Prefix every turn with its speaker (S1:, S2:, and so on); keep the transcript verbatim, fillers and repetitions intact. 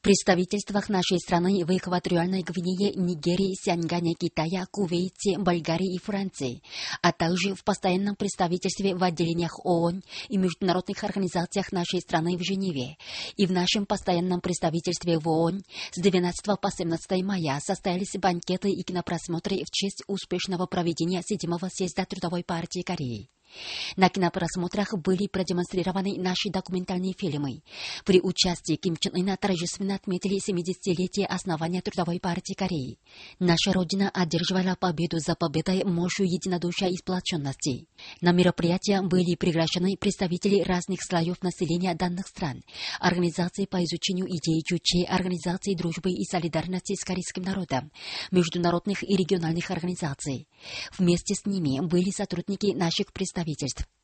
S1: представительствах нашей страны в Экваториальной Гвинее, Нигерии, Сяньгане, Китае, Кувейте, Болгарии и Франции, а также в постоянном представительстве в отделениях ООН и международных организациях нашей страны в Женеве и в нашем постоянном представительстве в ООН с двенадцатого по семнадцатое мая состоялись банкеты и кинопросмотры в честь успешного проведения седьмого съезда Трудовой партии Кореи. На кинопросмотрах были продемонстрированы наши документальные фильмы. При участии Ким Чен Ына торжественно отметили семидесятилетие основания Трудовой партии Кореи. Наша Родина одерживала победу за победой мощью единодушия и сплоченности. На мероприятия были приглашены представители разных слоев населения данных стран, организации по изучению идей Чуче, организации дружбы и солидарности с корейским народом, международных и региональных организаций. Вместе с ними были сотрудники наших представительств.